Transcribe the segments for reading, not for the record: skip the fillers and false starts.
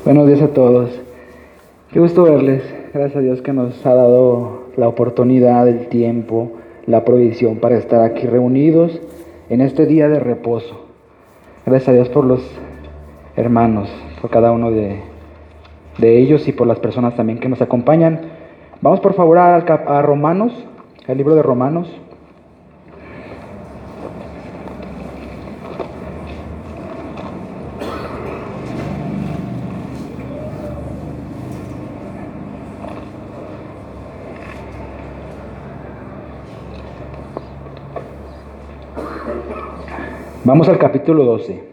Buenos días a todos. Qué gusto verles. Gracias a Dios que nos ha dado la oportunidad, el tiempo, la provisión para estar aquí reunidos en este día de reposo. Gracias a Dios por los hermanos, por cada uno de ellos y por las personas también que nos acompañan. Vamos por favor a Romanos, al libro de Romanos. Vamos al capítulo 12.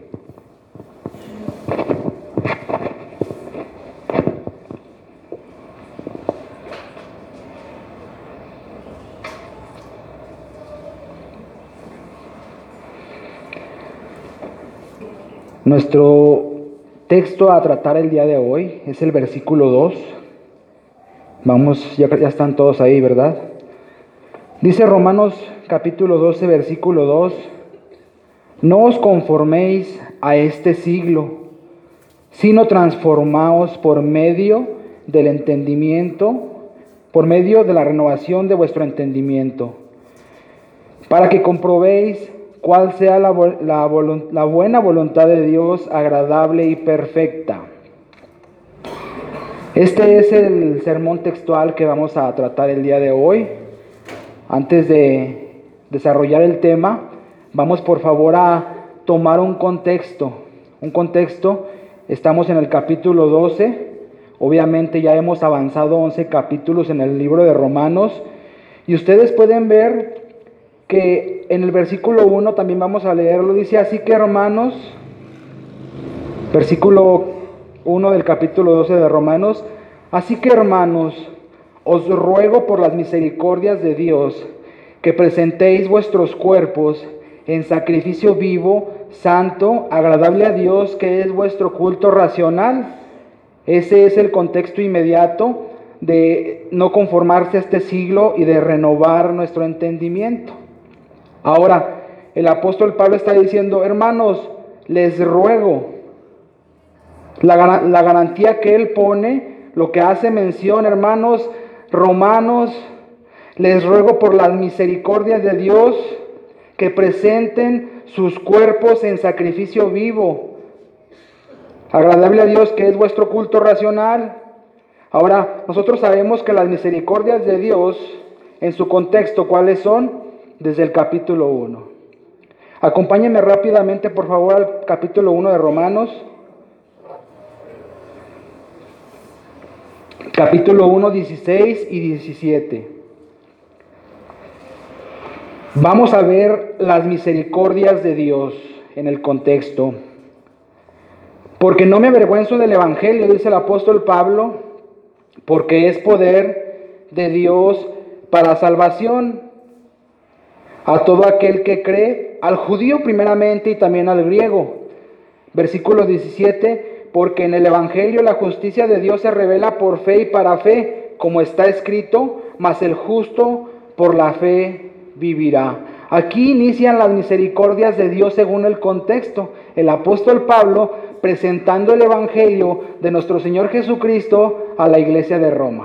Nuestro texto a tratar el día de hoy es el versículo 2. Vamos, ya están todos ahí, ¿verdad? Dice Romanos capítulo 12, versículo 2. No os conforméis a este siglo, sino transformaos por medio del entendimiento, por medio de la renovación de vuestro entendimiento, para que comprobéis cuál sea la buena voluntad de Dios, agradable y perfecta. Este es el sermón textual que vamos a tratar el día de hoy. Antes de desarrollar el tema, vamos por favor a tomar un contexto. Estamos en el capítulo 12. Obviamente ya hemos avanzado 11 capítulos en el libro de Romanos. Y ustedes pueden ver que en el versículo 1 también vamos a leerlo. Dice así que hermanos, versículo 1 del capítulo 12 de Romanos. Así que hermanos, os ruego por las misericordias de Dios que presentéis vuestros cuerpos en sacrificio vivo, santo, agradable a Dios, que es vuestro culto racional. Ese es el contexto inmediato de no conformarse a este siglo y de renovar nuestro entendimiento. Ahora, el apóstol Pablo está diciendo, hermanos, les ruego. La garantía que él pone, lo que hace mención, hermanos, romanos, les ruego por las misericordias de Dios que presenten sus cuerpos en sacrificio vivo, agradable a Dios, que es vuestro culto racional. Ahora, nosotros sabemos que las misericordias de Dios, en su contexto, ¿cuáles son? Desde el capítulo 1. Acompáñenme rápidamente, por favor, al capítulo 1 de Romanos. Capítulo 1, 16 y 17. Vamos a ver las misericordias de Dios en el contexto. Porque no me avergüenzo del Evangelio, dice el apóstol Pablo, porque es poder de Dios para salvación a todo aquel que cree, al judío primeramente y también al griego. Versículo 17, porque en el Evangelio la justicia de Dios se revela por fe y para fe, como está escrito, mas el justo por la fe vivirá. Aquí inician las misericordias de Dios según el contexto. El apóstol Pablo presentando el Evangelio de nuestro Señor Jesucristo a la iglesia de Roma.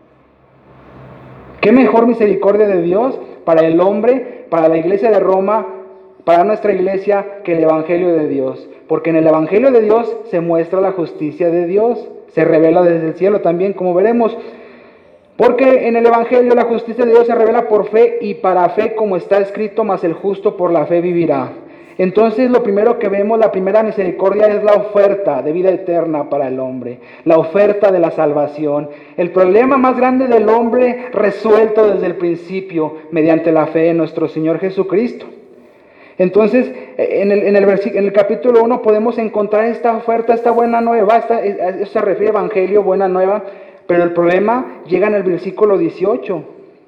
¿Qué mejor misericordia de Dios para el hombre, para la iglesia de Roma, para nuestra iglesia, que el Evangelio de Dios? Porque en el Evangelio de Dios se muestra la justicia de Dios, se revela desde el cielo también, como veremos. Porque en el Evangelio la justicia de Dios se revela por fe y para fe, como está escrito, mas el justo por la fe vivirá. Entonces lo primero que vemos, la primera misericordia, es la oferta de vida eterna para el hombre, la oferta de la salvación. El problema más grande del hombre resuelto desde el principio mediante la fe en nuestro Señor Jesucristo. Entonces, en el capítulo 1 podemos encontrar esta oferta, esta buena nueva, eso se refiere a Evangelio, buena nueva, pero el problema llega en el versículo 18.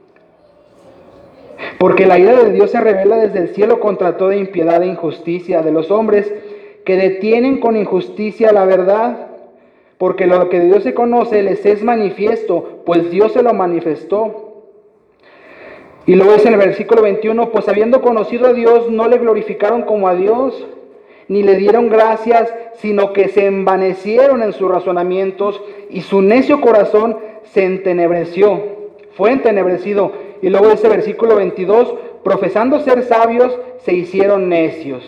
Porque la ira de Dios se revela desde el cielo contra toda impiedad e injusticia de los hombres que detienen con injusticia la verdad. Porque lo que de Dios se conoce les es manifiesto, pues Dios se lo manifestó. Y luego es en el versículo 21, pues habiendo conocido a Dios, no le glorificaron como a Dios, ni le dieron gracias, sino que se envanecieron en sus razonamientos y su necio corazón se entenebreció, fue entenebrecido. Y luego dice versículo 22, profesando ser sabios, se hicieron necios.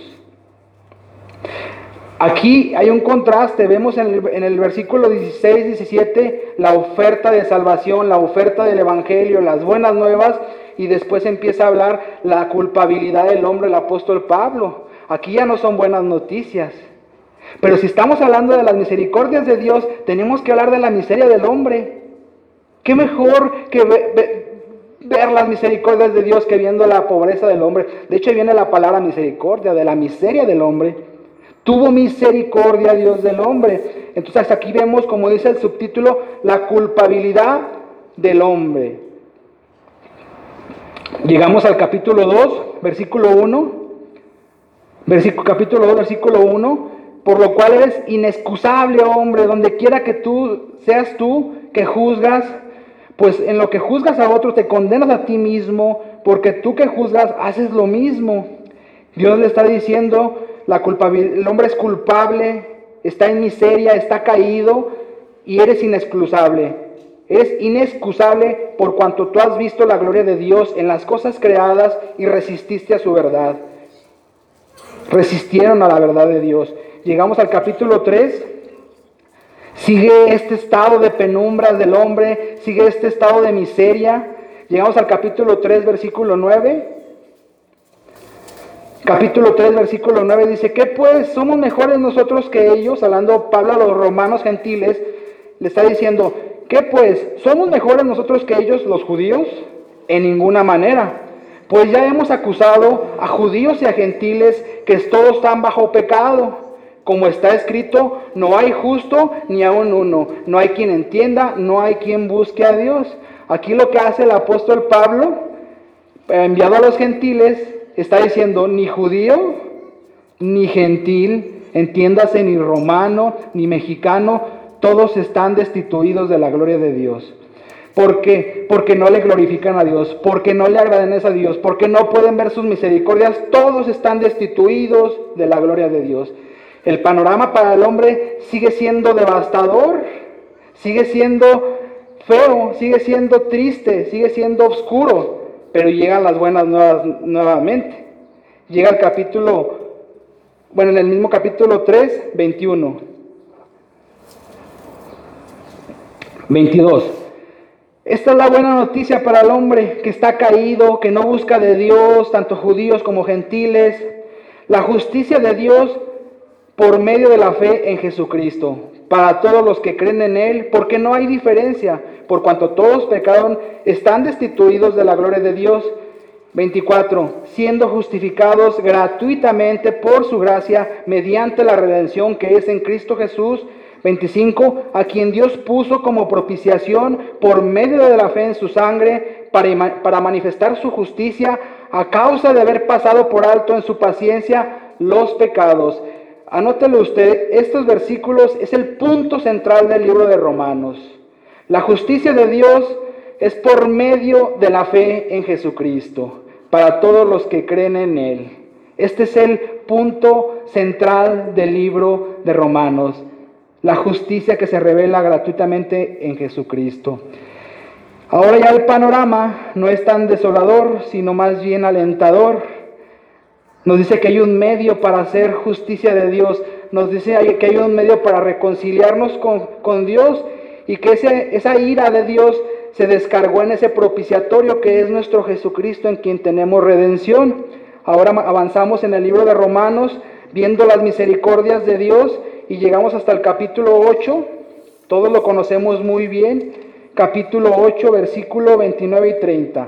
Aquí hay un contraste, vemos en el versículo 16, 17, la oferta de salvación, la oferta del evangelio, las buenas nuevas, y después empieza a hablar la culpabilidad del hombre, el apóstol Pablo. Aquí ya no son buenas noticias. Pero si estamos hablando de las misericordias de Dios, tenemos que hablar de la miseria del hombre. ¿Qué mejor que ver las misericordias de Dios que viendo la pobreza del hombre? De hecho, viene la palabra misericordia, de la miseria del hombre. Tuvo misericordia Dios del hombre. Entonces aquí vemos, como dice el subtítulo, la culpabilidad del hombre. Llegamos al capítulo 2, versículo 1. Capítulo 2, versículo 1. Por lo cual eres inexcusable, hombre, donde quiera que tú seas tú que juzgas, pues en lo que juzgas a otros te condenas a ti mismo, porque tú que juzgas haces lo mismo. Dios le está diciendo, el hombre es culpable, está en miseria, está caído y eres inexcusable. Eres inexcusable por cuanto tú has visto la gloria de Dios en las cosas creadas y resististe a su verdad. Resistieron a la verdad de Dios. Llegamos al capítulo 3. Sigue este estado de penumbras del hombre, sigue este estado de miseria. Llegamos al capítulo 3, versículo 9. Capítulo 3, versículo 9 dice, ¿qué pues? ¿Somos mejores nosotros que ellos? Hablando Pablo a los romanos gentiles, le está diciendo, ¿qué pues? ¿Somos mejores nosotros que ellos, los judíos? En ninguna manera. Pues ya hemos acusado a judíos y a gentiles que todos están bajo pecado. Como está escrito, no hay justo ni aun uno. No hay quien entienda, no hay quien busque a Dios. Aquí lo que hace el apóstol Pablo, enviado a los gentiles, está diciendo, ni judío, ni gentil, entiéndase, ni romano, ni mexicano, todos están destituidos de la gloria de Dios. ¿Por qué? Porque no le glorifican a Dios, porque no le agradan a Dios, porque no pueden ver sus misericordias, todos están destituidos de la gloria de Dios. El panorama para el hombre sigue siendo devastador, sigue siendo feo, sigue siendo triste, sigue siendo oscuro, pero llegan las buenas nuevas nuevamente. Llega el capítulo, en el mismo capítulo 3, 21. 22. Esta es la buena noticia para el hombre que está caído, que no busca de Dios, tanto judíos como gentiles. La justicia de Dios por medio de la fe en Jesucristo, para todos los que creen en Él, porque no hay diferencia, por cuanto todos pecaron, están destituidos de la gloria de Dios. 24. Siendo justificados gratuitamente por su gracia, mediante la redención que es en Cristo Jesús. 25. A quien Dios puso como propiciación por medio de la fe en su sangre, para manifestar su justicia, a causa de haber pasado por alto en su paciencia los pecados. Anótelo usted, estos versículos es el punto central del libro de Romanos. La justicia de Dios es por medio de la fe en Jesucristo, para todos los que creen en Él. Este es el punto central del libro de Romanos, la justicia que se revela gratuitamente en Jesucristo. Ahora ya el panorama no es tan desolador, sino más bien alentador. Nos dice que hay un medio para hacer justicia de Dios. Nos dice que hay un medio para reconciliarnos con Dios y que esa ira de Dios se descargó en ese propiciatorio que es nuestro Jesucristo, en quien tenemos redención. Ahora avanzamos en el libro de Romanos viendo las misericordias de Dios y llegamos hasta el capítulo 8. Todos lo conocemos muy bien. Capítulo 8, versículo 29 y 30.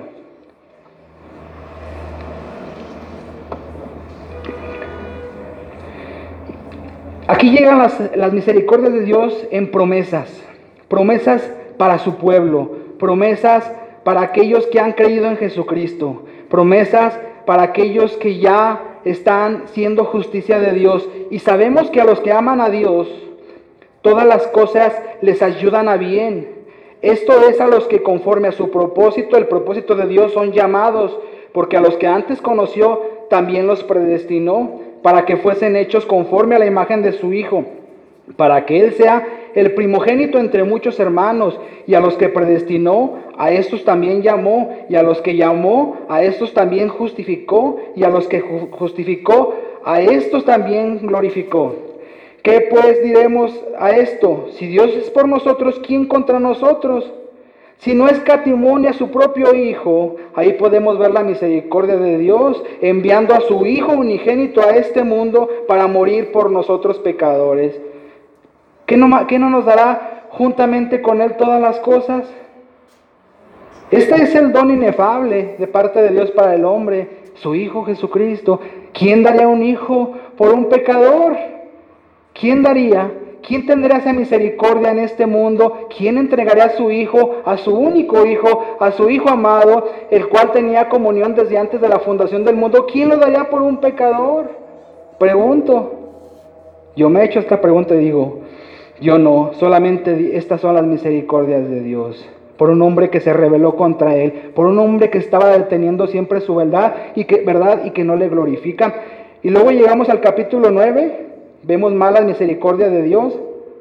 Aquí llegan las misericordias de Dios en promesas para su pueblo, promesas para aquellos que han creído en Jesucristo, promesas para aquellos que ya están siendo justicia de Dios. Y sabemos que a los que aman a Dios, todas las cosas les ayudan a bien. Esto es a los que conforme a su propósito, el propósito de Dios, son llamados, porque a los que antes conoció también los predestinó para que fuesen hechos conforme a la imagen de su Hijo, para que Él sea el primogénito entre muchos hermanos. Y a los que predestinó, a estos también llamó, y a los que llamó, a estos también justificó, y a los que justificó, a estos también glorificó. ¿Qué pues diremos a esto? Si Dios es por nosotros, ¿quién contra nosotros? Si no escatimó ni a su propio Hijo, ahí podemos ver la misericordia de Dios, enviando a su Hijo unigénito a este mundo para morir por nosotros pecadores. ¿Qué no nos dará juntamente con Él todas las cosas? Este es el don inefable de parte de Dios para el hombre, su Hijo Jesucristo. ¿Quién daría un hijo por un pecador? ¿Quién daría? ¿Quién tendría esa misericordia en este mundo? ¿Quién entregaría a su Hijo, a su único Hijo, a su Hijo amado, el cual tenía comunión desde antes de la fundación del mundo? ¿Quién lo daría por un pecador? Pregunto. Yo me he hecho esta pregunta y digo, yo no, solamente estas son las misericordias de Dios. Por un hombre que se rebeló contra Él, por un hombre que estaba deteniendo siempre su verdad y que no le glorifica. Y luego llegamos al capítulo 9, vemos más la misericordia de Dios.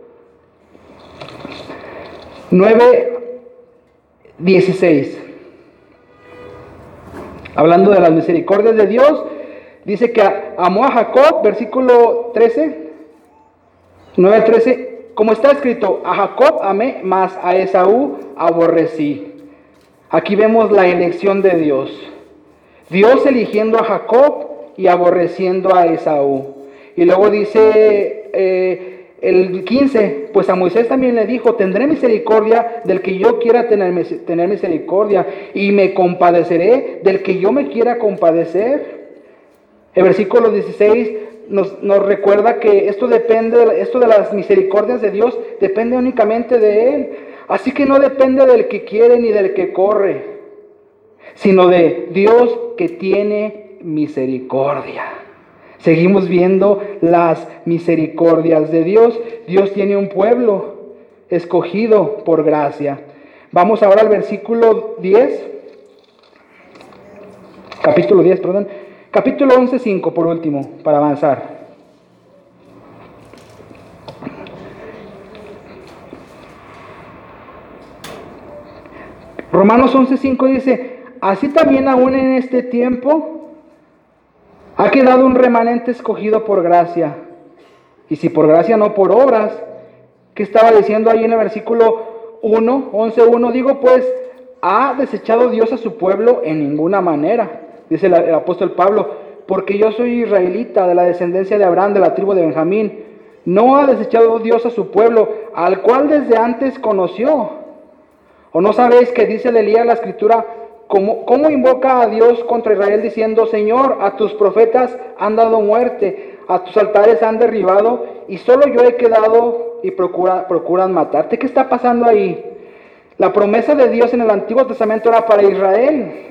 9:16. Hablando de las misericordias de Dios, dice que amó a Jacob, versículo 13, 9:13. Como está escrito, a Jacob amé, mas a Esaú aborrecí. Aquí vemos la elección de Dios. Dios eligiendo a Jacob y aborreciendo a Esaú. Y luego dice el 15, pues a Moisés también le dijo, tendré misericordia del que yo quiera tener misericordia, y me compadeceré del que yo me quiera compadecer. El versículo 16 nos recuerda que esto de las misericordias de Dios depende únicamente de Él. Así que no depende del que quiere ni del que corre, sino de Dios que tiene misericordia. Seguimos viendo las misericordias de Dios. Dios tiene un pueblo escogido por gracia. Vamos ahora al versículo 10. Capítulo 10, perdón. Capítulo 11:5 por último, para avanzar. Romanos 11:5 dice, así también aún en este tiempo ha quedado un remanente escogido por gracia. Y si por gracia no por obras, ¿qué estaba diciendo ahí en el versículo 11:1? Digo pues, ¿ha desechado Dios a su pueblo? En ninguna manera. Dice el apóstol Pablo, porque yo soy israelita de la descendencia de Abraham, de la tribu de Benjamín. No ha desechado Dios a su pueblo, al cual desde antes conoció. ¿O no sabéis que dice de Elías la escritura, cómo invoca a Dios contra Israel diciendo, Señor, a tus profetas han dado muerte, a tus altares han derribado, y solo yo he quedado y procuran matarte? ¿Qué está pasando ahí? La promesa de Dios en el Antiguo Testamento era para Israel.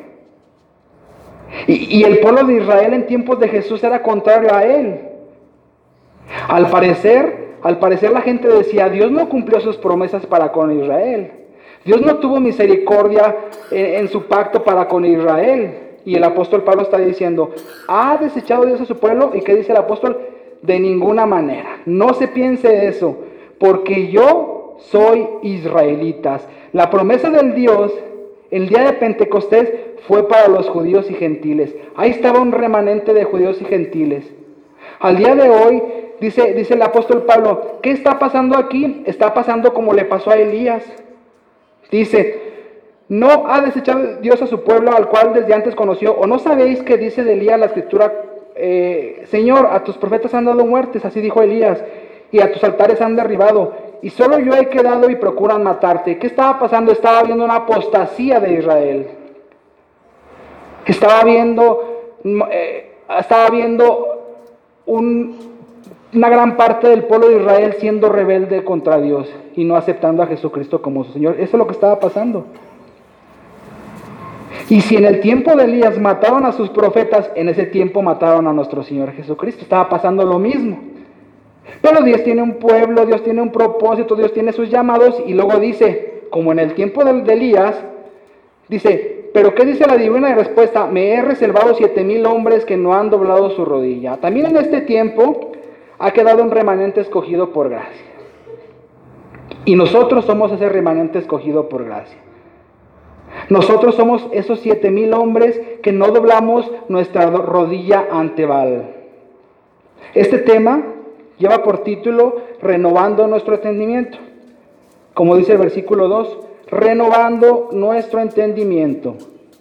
Y el pueblo de Israel en tiempos de Jesús era contrario a Él. Al parecer la gente decía, Dios no cumplió sus promesas para con Israel. Dios no tuvo misericordia en su pacto para con Israel. Y el apóstol Pablo está diciendo, ¿ha desechado Dios a su pueblo? ¿Y qué dice el apóstol? De ninguna manera. No se piense eso, porque yo soy israelitas. La promesa del Dios, el día de Pentecostés, fue para los judíos y gentiles. Ahí estaba un remanente de judíos y gentiles. Al día de hoy, dice el apóstol Pablo, ¿qué está pasando aquí? Está pasando como le pasó a Elías. Dice, no ha desechado Dios a su pueblo, al cual desde antes conoció. ¿O no sabéis que dice de Elías la escritura, Señor, a tus profetas han dado muertes? Así dijo Elías, y a tus altares han derribado, y solo yo he quedado y procuran matarte. ¿Qué estaba pasando? Estaba habiendo una apostasía de Israel. Estaba viendo una gran parte del pueblo de Israel siendo rebelde contra Dios y no aceptando a Jesucristo como su Señor. Eso es lo que estaba pasando. Y si en el tiempo de Elías mataron a sus profetas, en ese tiempo mataron a nuestro Señor Jesucristo. Estaba pasando lo mismo. Pero Dios tiene un pueblo, Dios tiene un propósito, Dios tiene sus llamados, y luego dice, como en el tiempo de Elías, dice, pero ¿qué dice la divina respuesta? Me he reservado 7,000 hombres que no han doblado su rodilla. También en este tiempo ha quedado un remanente escogido por gracia. Y nosotros somos ese remanente escogido por gracia. Nosotros somos esos 7,000 hombres que no doblamos nuestra rodilla ante Baal. Este tema lleva por título Renovando nuestro entendimiento. Como dice el versículo 2, renovando nuestro entendimiento.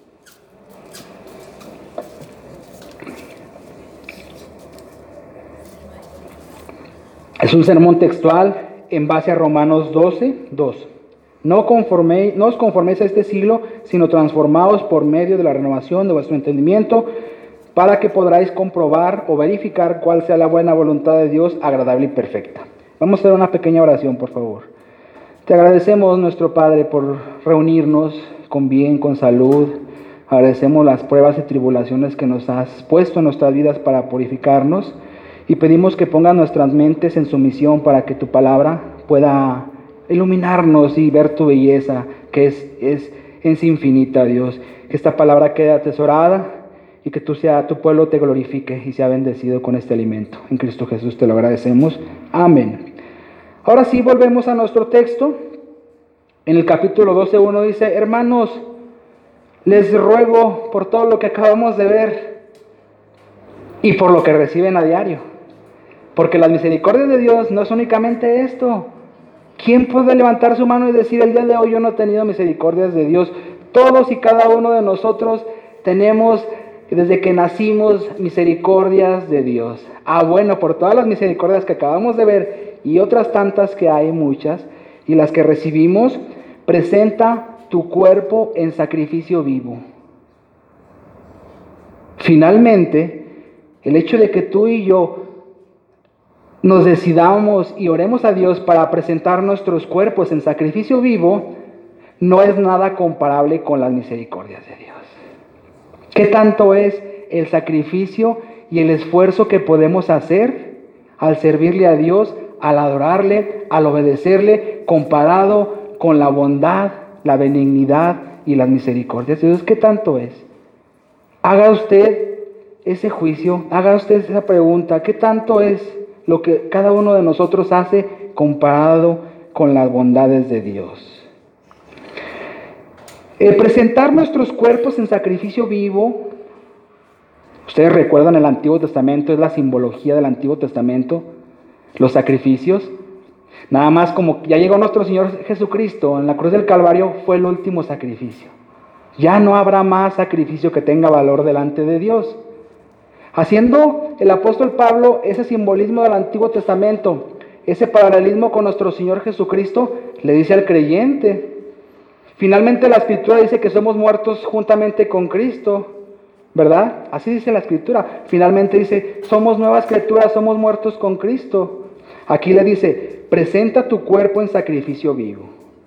Es un sermón textual en base a Romanos 12:2. No os conforméis a este siglo, sino transformaos por medio de la renovación de vuestro entendimiento, para que podráis comprobar o verificar cuál sea la buena voluntad de Dios, agradable y perfecta. Vamos a hacer una pequeña oración, por favor. Te agradecemos, nuestro Padre, por reunirnos con bien, con salud. Agradecemos las pruebas y tribulaciones que nos has puesto en nuestras vidas para purificarnos. Y pedimos que pongas nuestras mentes en sumisión para que tu palabra pueda iluminarnos y ver tu belleza, que es infinita, Dios. Que esta palabra quede atesorada y que tu pueblo te glorifique y sea bendecido con este alimento. En Cristo Jesús te lo agradecemos. Amén. Ahora sí, volvemos a nuestro texto. En el capítulo 12:1 dice: hermanos, les ruego por todo lo que acabamos de ver y por lo que reciben a diario. Porque las misericordias de Dios no es únicamente esto. ¿Quién puede levantar su mano y decir: el día de hoy yo no he tenido misericordias de Dios? Todos y cada uno de nosotros tenemos, desde que nacimos, misericordias de Dios. Bueno, por todas las misericordias que acabamos de ver y otras tantas que hay, muchas, y las que recibimos, presenta tu cuerpo en sacrificio vivo. Finalmente, el hecho de que tú y yo nos decidamos y oremos a Dios para presentar nuestros cuerpos en sacrificio vivo, no es nada comparable con las misericordias de Dios. ¿Qué tanto es el sacrificio y el esfuerzo que podemos hacer al servirle a Dios, al adorarle, al obedecerle, comparado con la bondad, la benignidad y las misericordias de Dios? ¿Qué tanto es? Haga usted ese juicio, haga usted esa pregunta: ¿qué tanto es lo que cada uno de nosotros hace comparado con las bondades de Dios? Presentar nuestros cuerpos en sacrificio vivo, ustedes recuerdan, el Antiguo Testamento es la simbología del Antiguo Testamento, los sacrificios. Nada más como ya llegó nuestro Señor Jesucristo en la cruz del Calvario, fue el último sacrificio. Ya no habrá más sacrificio que tenga valor delante de Dios. Haciendo el apóstol Pablo ese simbolismo del Antiguo Testamento, ese paralelismo con nuestro Señor Jesucristo, le dice al creyente. Finalmente la Escritura dice que somos muertos juntamente con Cristo, ¿verdad? Así dice la Escritura. Finalmente dice, somos nuevas criaturas, somos muertos con Cristo. Aquí le dice, presenta tu cuerpo en sacrificio vivo.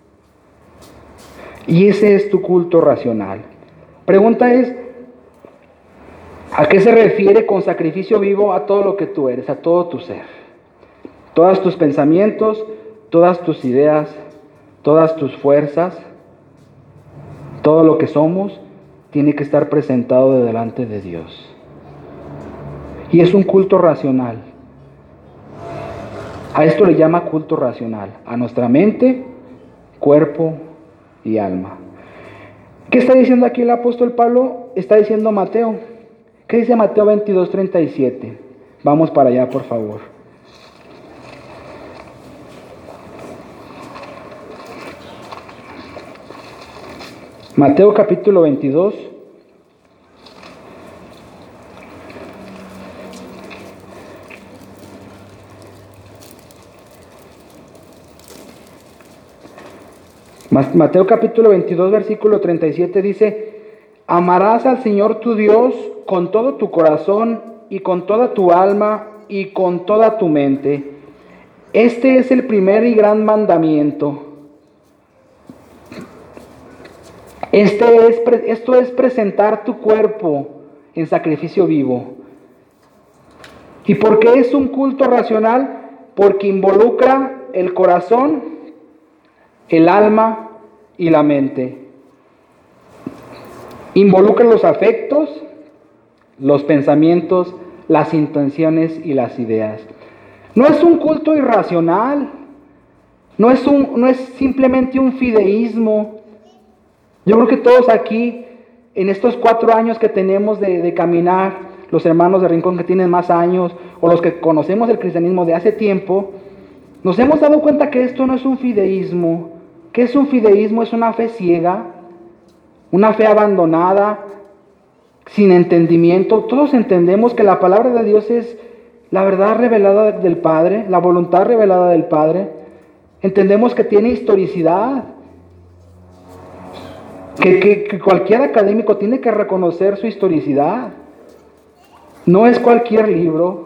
Y ese es tu culto racional. Pregunta es, ¿a qué se refiere con sacrificio vivo? A todo lo que tú eres, a todo tu ser. Todos tus pensamientos, todas tus ideas, todas tus fuerzas, todo lo que somos, tiene que estar presentado delante de Dios. Y es un culto racional. A esto le llama culto racional, a nuestra mente, cuerpo y alma. ¿Qué está diciendo aquí el apóstol Pablo? Está diciendo Mateo. ¿Qué dice Mateo 22:37? Vamos para allá, por favor. Mateo capítulo 22. Mateo capítulo 22, versículo 37 dice: amarás al Señor tu Dios con todo tu corazón y con toda tu alma y con toda tu mente. Este es el primer y gran mandamiento. Esto es presentar tu cuerpo en sacrificio vivo. ¿Y por qué es un culto racional? Porque involucra el corazón, el alma y la mente. Involucra los afectos, los pensamientos, las intenciones y las ideas. No es un culto irracional, no es simplemente un fideísmo. Yo creo que todos aquí, en estos 4 años que tenemos de caminar, los hermanos de Rincón que tienen más años, o los que conocemos el cristianismo de hace tiempo, nos hemos dado cuenta que esto no es un fideísmo. ¿Qué es un fideísmo? Es una fe ciega, una fe abandonada, sin entendimiento. Todos entendemos que la palabra de Dios es la verdad revelada del Padre, la voluntad revelada del Padre. Entendemos que tiene historicidad, que cualquier académico tiene que reconocer su historicidad. No es cualquier libro.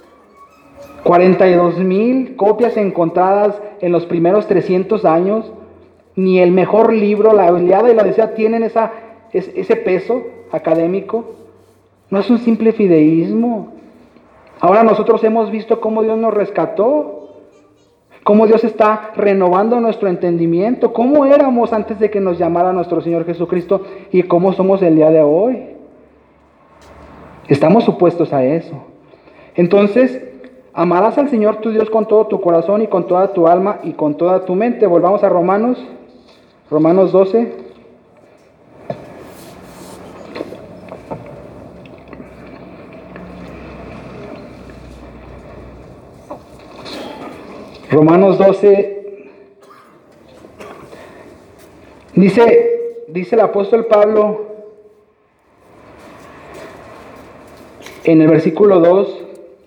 42,000 copias encontradas en los primeros 300 años. Ni el mejor libro, la Ilíada y la Odisea, tienen ese peso académico. No es un simple fideísmo. Ahora nosotros hemos visto cómo Dios nos rescató, cómo Dios está renovando nuestro entendimiento, cómo éramos antes de que nos llamara nuestro Señor Jesucristo y cómo somos el día de hoy. Estamos supuestos a eso. Entonces, amarás al Señor tu Dios con todo tu corazón y con toda tu alma y con toda tu mente. Volvamos a Romanos 12. Romanos 12, dice el apóstol Pablo en el versículo 2,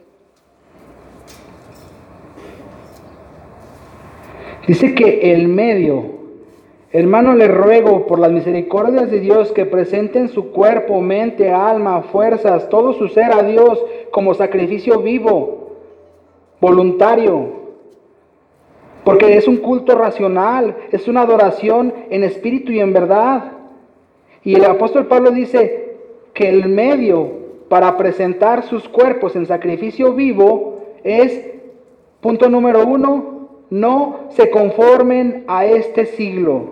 dice que el medio, hermano, le ruego por las misericordias de Dios que presenten su cuerpo, mente, alma, fuerzas, todo su ser a Dios como sacrificio vivo, voluntario. Porque es un culto racional, es una adoración en espíritu y en verdad. Y el apóstol Pablo dice que el medio para presentar sus cuerpos en sacrificio vivo es, punto número 1, no se conformen a este siglo.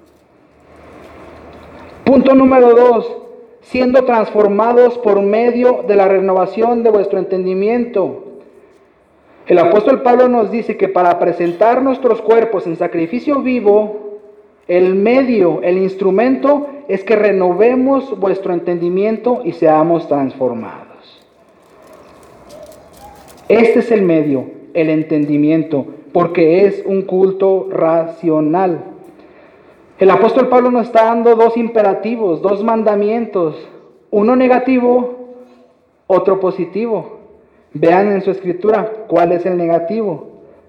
Punto número 2, siendo transformados por medio de la renovación de vuestro entendimiento. El apóstol Pablo nos dice que para presentar nuestros cuerpos en sacrificio vivo, el medio, el instrumento, es que renovemos vuestro entendimiento y seamos transformados. Este es el medio, el entendimiento, porque es un culto racional. El apóstol Pablo nos está dando 2 imperativos, 2 mandamientos, uno negativo, otro positivo. Vean en su escritura cuál es el negativo.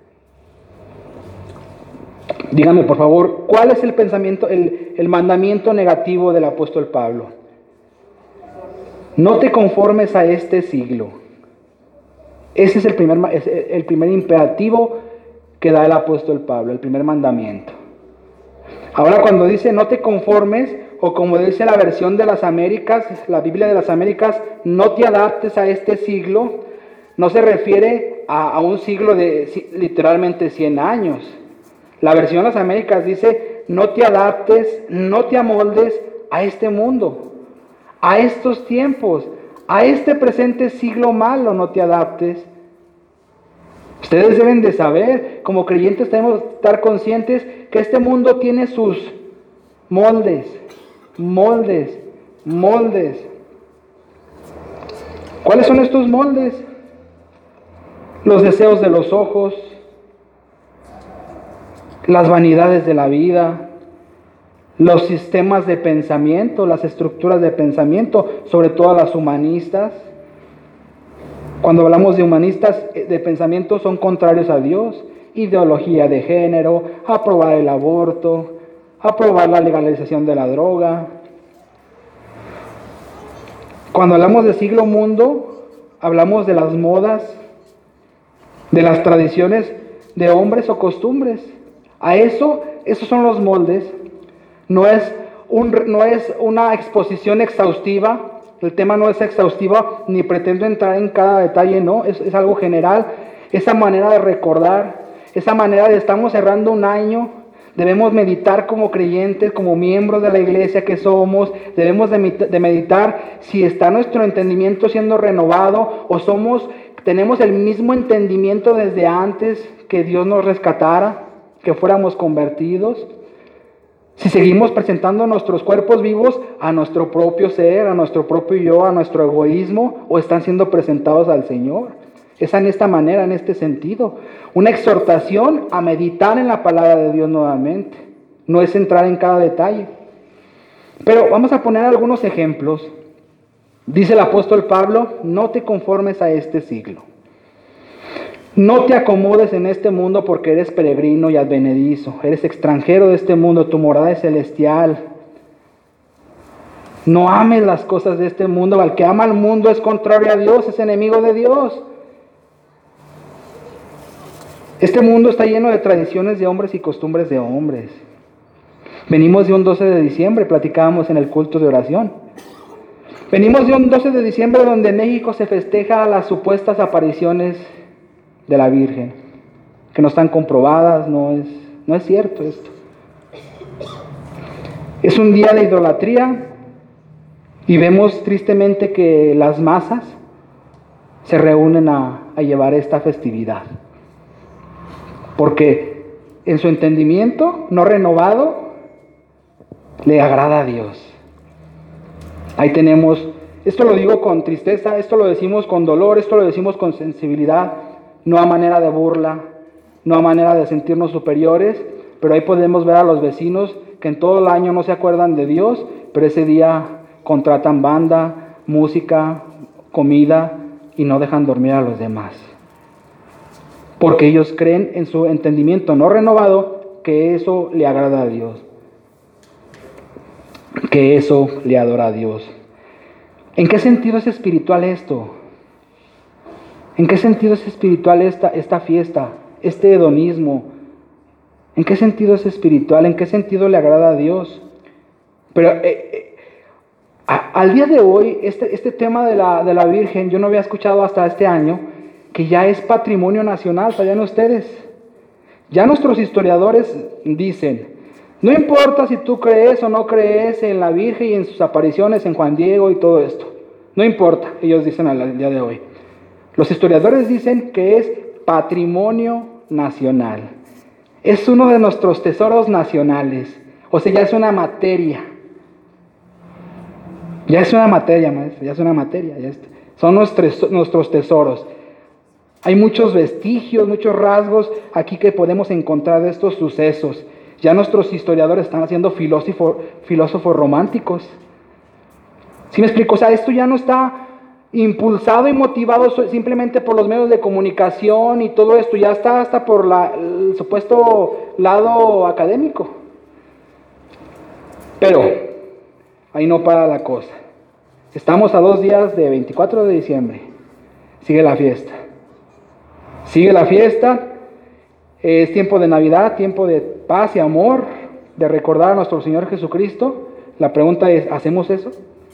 Díganme por favor, ¿cuál es el pensamiento, el mandamiento negativo del apóstol Pablo? No te conformes a este siglo. Ese es el primer imperativo que da el apóstol Pablo, el primer mandamiento. Ahora cuando dice no te conformes, o como dice la versión de las Américas, la Biblia de las Américas, no te adaptes a este siglo, no se refiere a un siglo de literalmente 100 años. La versión de las Américas dice, no te adaptes, no te amoldes a este mundo, a estos tiempos, a este presente siglo malo, no te adaptes. Ustedes deben de saber, como creyentes debemos estar conscientes que este mundo tiene sus moldes. ¿Cuáles son estos moldes? Los deseos de los ojos, las vanidades de la vida, los sistemas de pensamiento, las estructuras de pensamiento, sobre todo las humanistas. Cuando hablamos de humanistas de pensamiento son contrarios a Dios, ideología de género, aprobar el aborto, aprobar la legalización de la droga. Cuando hablamos de siglo mundo, hablamos de las modas, de las tradiciones de hombres o costumbres. Esos son los moldes. No es una exposición exhaustiva. El tema no es exhaustivo, ni pretendo entrar en cada detalle, no. Es algo general. Esa manera de recordar, esa manera de estamos cerrando un año, Debemos meditar como creyentes, como miembros de la iglesia que somos. Debemos de meditar si está nuestro entendimiento siendo renovado o tenemos el mismo entendimiento desde antes que Dios nos rescatara, que fuéramos convertidos. Si seguimos presentando nuestros cuerpos vivos a nuestro propio ser, a nuestro propio yo, a nuestro egoísmo, o están siendo presentados al Señor. Es en esta manera, en este sentido. Una exhortación a meditar en la palabra de Dios nuevamente. No es entrar en cada detalle. Pero vamos a poner algunos ejemplos. Dice el apóstol Pablo, no te conformes a este siglo. No te acomodes en este mundo porque eres peregrino y advenedizo. Eres extranjero de este mundo, tu morada es celestial. No ames las cosas de este mundo. Al que ama al mundo es contrario a Dios, es enemigo de Dios. Este mundo está lleno de tradiciones de hombres y costumbres de hombres. Venimos de un 12 de diciembre, platicábamos en el culto de oración. Venimos de un 12 de diciembre donde en México se festeja las supuestas apariciones de la Virgen, que no están comprobadas, no es cierto esto. Es un día de idolatría y vemos tristemente que las masas se reúnen a llevar esta festividad. Porque en su entendimiento no renovado le agrada a Dios. Ahí tenemos, esto lo digo con tristeza, esto lo decimos con dolor, esto lo decimos con sensibilidad, no a manera de burla, no a manera de sentirnos superiores, pero ahí podemos ver a los vecinos que en todo el año no se acuerdan de Dios, pero ese día contratan banda, música, comida y no dejan dormir a los demás. Porque ellos creen en su entendimiento no renovado que eso le agrada a Dios, que eso le adora a Dios. ¿En qué sentido es espiritual esto? ¿En qué sentido es espiritual esta fiesta, este hedonismo? ¿En qué sentido es espiritual? ¿En qué sentido le agrada a Dios? Pero al día de hoy, este tema de la Virgen, yo no había escuchado hasta este año, que ya es patrimonio nacional, ¿sabían ustedes? Ya nuestros historiadores dicen, no importa si tú crees o no crees en la Virgen y en sus apariciones, en Juan Diego y todo esto, no importa, ellos dicen al día de hoy. Los historiadores dicen que es patrimonio nacional. Es uno de nuestros tesoros nacionales. O sea, ya es una materia. Ya es una materia, maestro, ya es una materia. Son nuestros tesoros. Hay muchos vestigios, muchos rasgos aquí que podemos encontrar de estos sucesos. Ya nuestros historiadores están haciendo filósofos románticos. ¿Sí me explico? O sea, esto ya no está impulsado y motivado simplemente por los medios de comunicación y todo esto, ya está hasta por el supuesto lado académico. Pero ahí no para la cosa. Estamos a 2 días de 24 de diciembre. Sigue la fiesta. Sigue la fiesta. Es tiempo de Navidad, tiempo de paz y amor, de recordar a nuestro Señor Jesucristo. La pregunta es, ¿hacemos eso?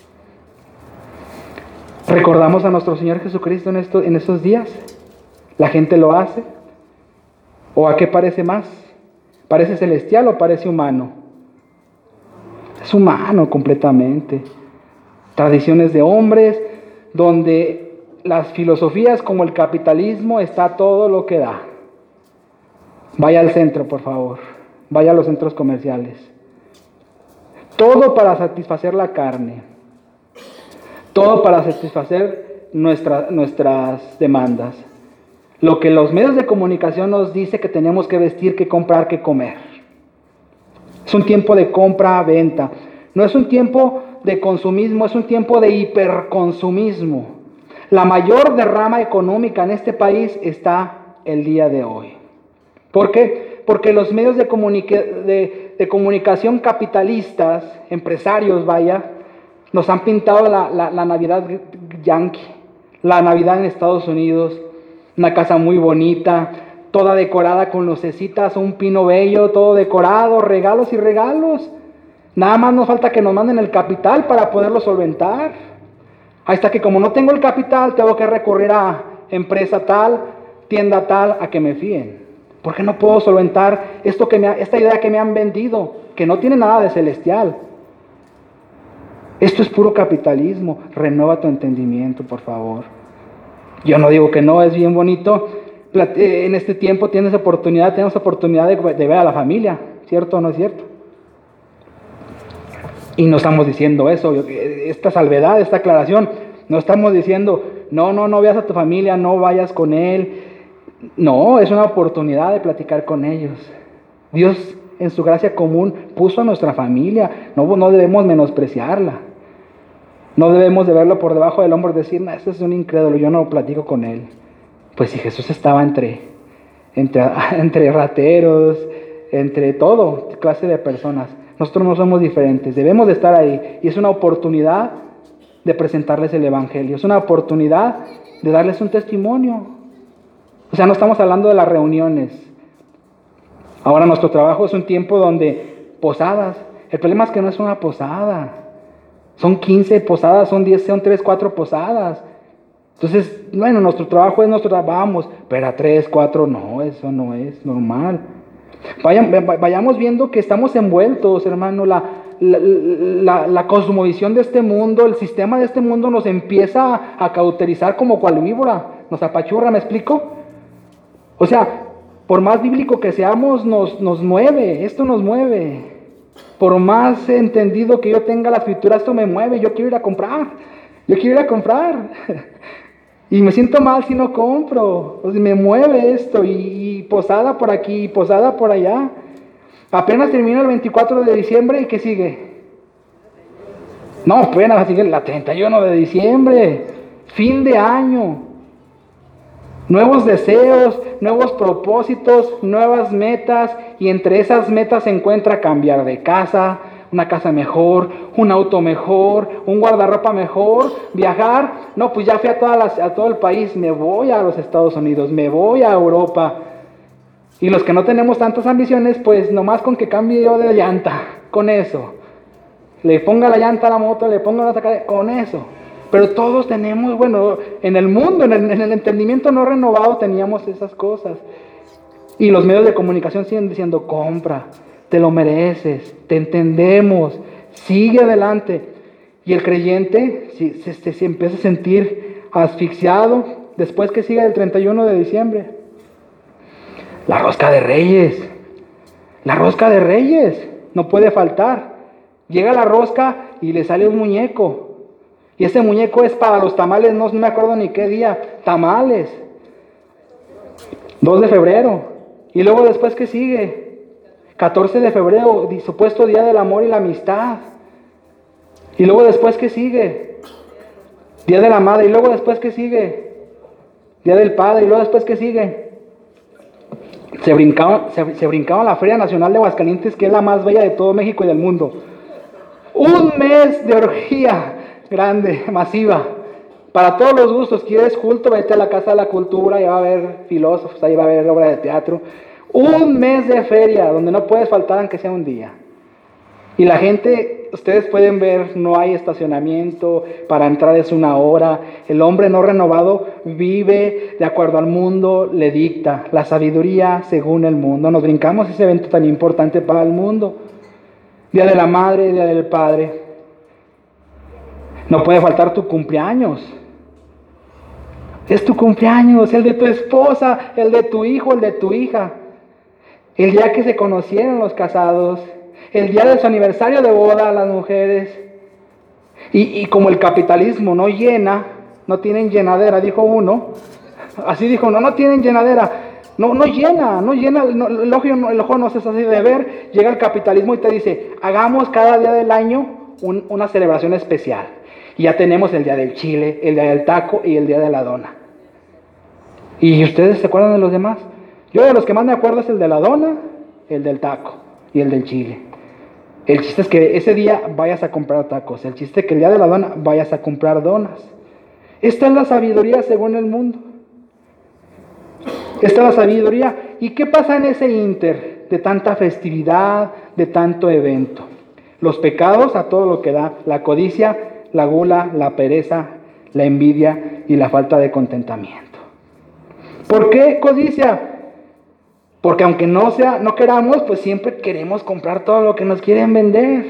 ¿Recordamos a nuestro Señor Jesucristo en estos días? ¿La gente lo hace? ¿O a qué parece más? ¿Parece celestial o parece humano? Es humano completamente. Tradiciones de hombres, donde las filosofías como el capitalismo está todo lo que da. Vaya al centro, por favor. Vaya a los centros comerciales. Todo para satisfacer la carne. Todo para satisfacer nuestras demandas. Lo que los medios de comunicación nos dice que tenemos que vestir, que comprar, que comer. Es un tiempo de compra-venta. No es un tiempo de consumismo, es un tiempo de hiperconsumismo. La mayor derrama económica en este país está el día de hoy. ¿Por qué? Porque los medios de comunicación capitalistas, empresarios, nos han pintado la Navidad yankee, la Navidad en Estados Unidos, una casa muy bonita, toda decorada con lucecitas, un pino bello, todo decorado, regalos y regalos. Nada más nos falta que nos manden el capital para poderlo solventar. Ahí está que como no tengo el capital, tengo que recurrir a empresa tal, tienda tal, a que me fíen. ¿Por qué no puedo solventar esta idea que me han vendido, que no tiene nada de celestial? Esto es puro capitalismo. Renueva tu entendimiento, por favor. Yo no digo que no, es bien bonito. En este tiempo tenemos oportunidad de ver a la familia, ¿cierto o no es cierto? Y no estamos diciendo eso, esta salvedad, esta aclaración, no estamos diciendo, no veas a tu familia, no vayas con él. No, es una oportunidad de platicar con ellos. Dios, en su gracia común, puso a nuestra familia, no debemos menospreciarla. No debemos de verlo por debajo del hombro y decir, no, este es un incrédulo, yo no platico con él. Pues si Jesús estaba entre rateros, entre todo clase de personas, nosotros no somos diferentes, debemos de estar ahí. Y es una oportunidad de presentarles el Evangelio, es una oportunidad de darles un testimonio. O sea, no estamos hablando de las reuniones. Ahora nuestro trabajo es un tiempo donde posadas. El problema es que no es una posada. Son 15 posadas, son 10, son 3, 4 posadas. Entonces, bueno, nuestro trabajo es vamos, pero a 3, 4, no, eso no es normal. Vayamos viendo que estamos envueltos, hermano. La cosmovisión de este mundo, el sistema de este mundo nos empieza a cauterizar como cual víbora. Nos apachurra, ¿me explico? O sea, por más bíblico que seamos, nos mueve, esto nos mueve. Por más entendido que yo tenga la escritura, esto me mueve, yo quiero ir a comprar. Y me siento mal si no compro. O sea, me mueve esto, y posada por aquí, posada por allá. Apenas termina el 24 de diciembre, ¿y qué sigue? No, apenas sigue la 31 de diciembre. Fin de año. Nuevos deseos, nuevos propósitos, nuevas metas, y entre esas metas se encuentra cambiar de casa, una casa mejor, un auto mejor, un guardarropa mejor, viajar. No, pues ya fui a todo el país, me voy a los Estados Unidos, me voy a Europa. Y los que no tenemos tantas ambiciones, pues nomás con que cambie yo de llanta, con eso. Le ponga la llanta a la moto, le ponga la sacada, con eso. Pero todos tenemos, bueno, en el mundo, en el entendimiento no renovado teníamos esas cosas. Y los medios de comunicación siguen diciendo, compra, te lo mereces, te entendemos, sigue adelante. Y el creyente se empieza a sentir asfixiado después que siga el 31 de diciembre. La rosca de Reyes, no puede faltar. Llega la rosca y le sale un muñeco. Y ese muñeco es para los tamales, no me acuerdo ni qué día, tamales. 2 de febrero. Y luego después, ¿qué sigue? 14 de febrero, supuesto Día del Amor y la Amistad. Y luego después, ¿qué sigue? Día de la Madre. Y luego después, ¿qué sigue? Día del Padre. Y luego después, ¿qué sigue? Se brincaban la Feria Nacional de Aguascalientes, que es la más bella de todo México y del mundo. Un mes de orgía grande, masiva, para todos los gustos. ¿Quieres culto? Vete a la Casa de la Cultura, ahí va a haber filósofos, ahí va a haber obra de teatro. Un mes de feria, donde no puedes faltar aunque sea un día. Y la gente, ustedes pueden ver, no hay estacionamiento, para entrar es 1 hora. El hombre no renovado vive de acuerdo al mundo, le dicta la sabiduría según el mundo. Nos brincamos ese evento tan importante para el mundo. Día de la Madre, Día del Padre. No puede faltar tu cumpleaños. Es tu cumpleaños, el de tu esposa, el de tu hijo, el de tu hija. El día que se conocieron los casados. El día de su aniversario de boda, las mujeres. Y como el capitalismo no llena, no tienen llenadera, dijo uno. Así dijo, no tienen llenadera. No llena. El ojo no se hace de ver. Llega el capitalismo y te dice, hagamos cada día del año una celebración especial. Y ya tenemos el día del chile, el día del taco y el día de la dona. ¿Y ustedes se acuerdan de los demás? Yo de los que más me acuerdo es el de la dona, el del taco y el del chile. El chiste es que ese día vayas a comprar tacos. El chiste es que el día de la dona vayas a comprar donas. Esta es la sabiduría según el mundo. Esta es la sabiduría. ¿Y qué pasa en ese ínter de tanta festividad, de tanto evento? Los pecados a todo lo que da, la codicia, la gula, la pereza, la envidia y la falta de contentamiento. ¿Por qué codicia? Porque aunque no queramos, pues siempre queremos comprar todo lo que nos quieren vender.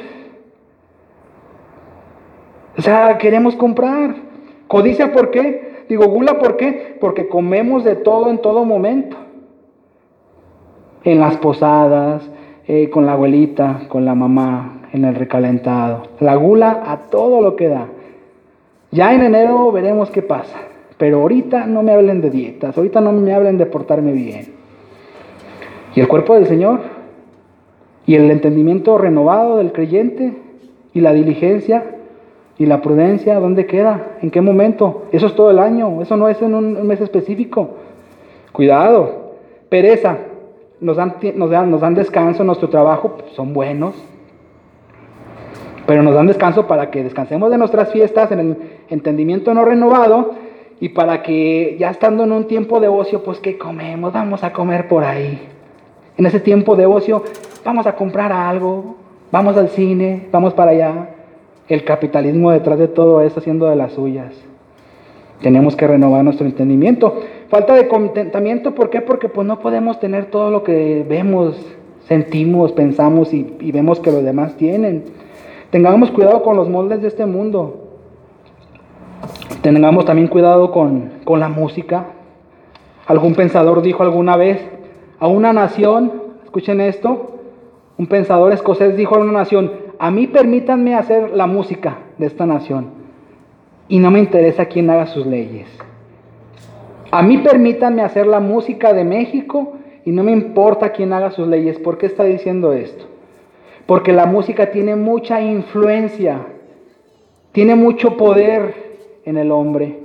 O sea, queremos comprar. Codicia, ¿por qué? Digo, gula, ¿por qué? Porque comemos de todo en todo momento. En las posadas, con la abuelita, con la mamá, en el recalentado. La gula a todo lo que da. Ya en enero veremos qué pasa. Pero ahorita no me hablen de dietas, ahorita no me hablen de portarme bien. Y el cuerpo del Señor, y el entendimiento renovado del creyente, y la diligencia, y la prudencia, ¿dónde queda? ¿En qué momento? Eso es todo el año, eso no es en un mes específico. Cuidado. Pereza. Nos dan descanso en nuestro trabajo, pues son buenos. Pero nos dan descanso para que descansemos de nuestras fiestas en el entendimiento no renovado, y para que ya estando en un tiempo de ocio, pues ¿qué comemos? Vamos a comer por ahí. En ese tiempo de ocio, vamos a comprar algo, vamos al cine, vamos para allá. El capitalismo detrás de todo eso haciendo de las suyas. Tenemos que renovar nuestro entendimiento. Falta de contentamiento, ¿por qué? Porque pues no podemos tener todo lo que vemos, sentimos, pensamos y vemos que los demás tienen. Tengamos cuidado con los moldes de este mundo. Tengamos también cuidado con la música. Algún pensador dijo alguna vez a una nación, escuchen esto, un pensador escocés dijo a una nación: a mí permítanme hacer la música de esta nación y no me interesa quién haga sus leyes. A mí permítanme hacer la música de México y no me importa quién haga sus leyes. ¿Por qué está diciendo esto? Porque la música tiene mucha influencia, tiene mucho poder en el hombre.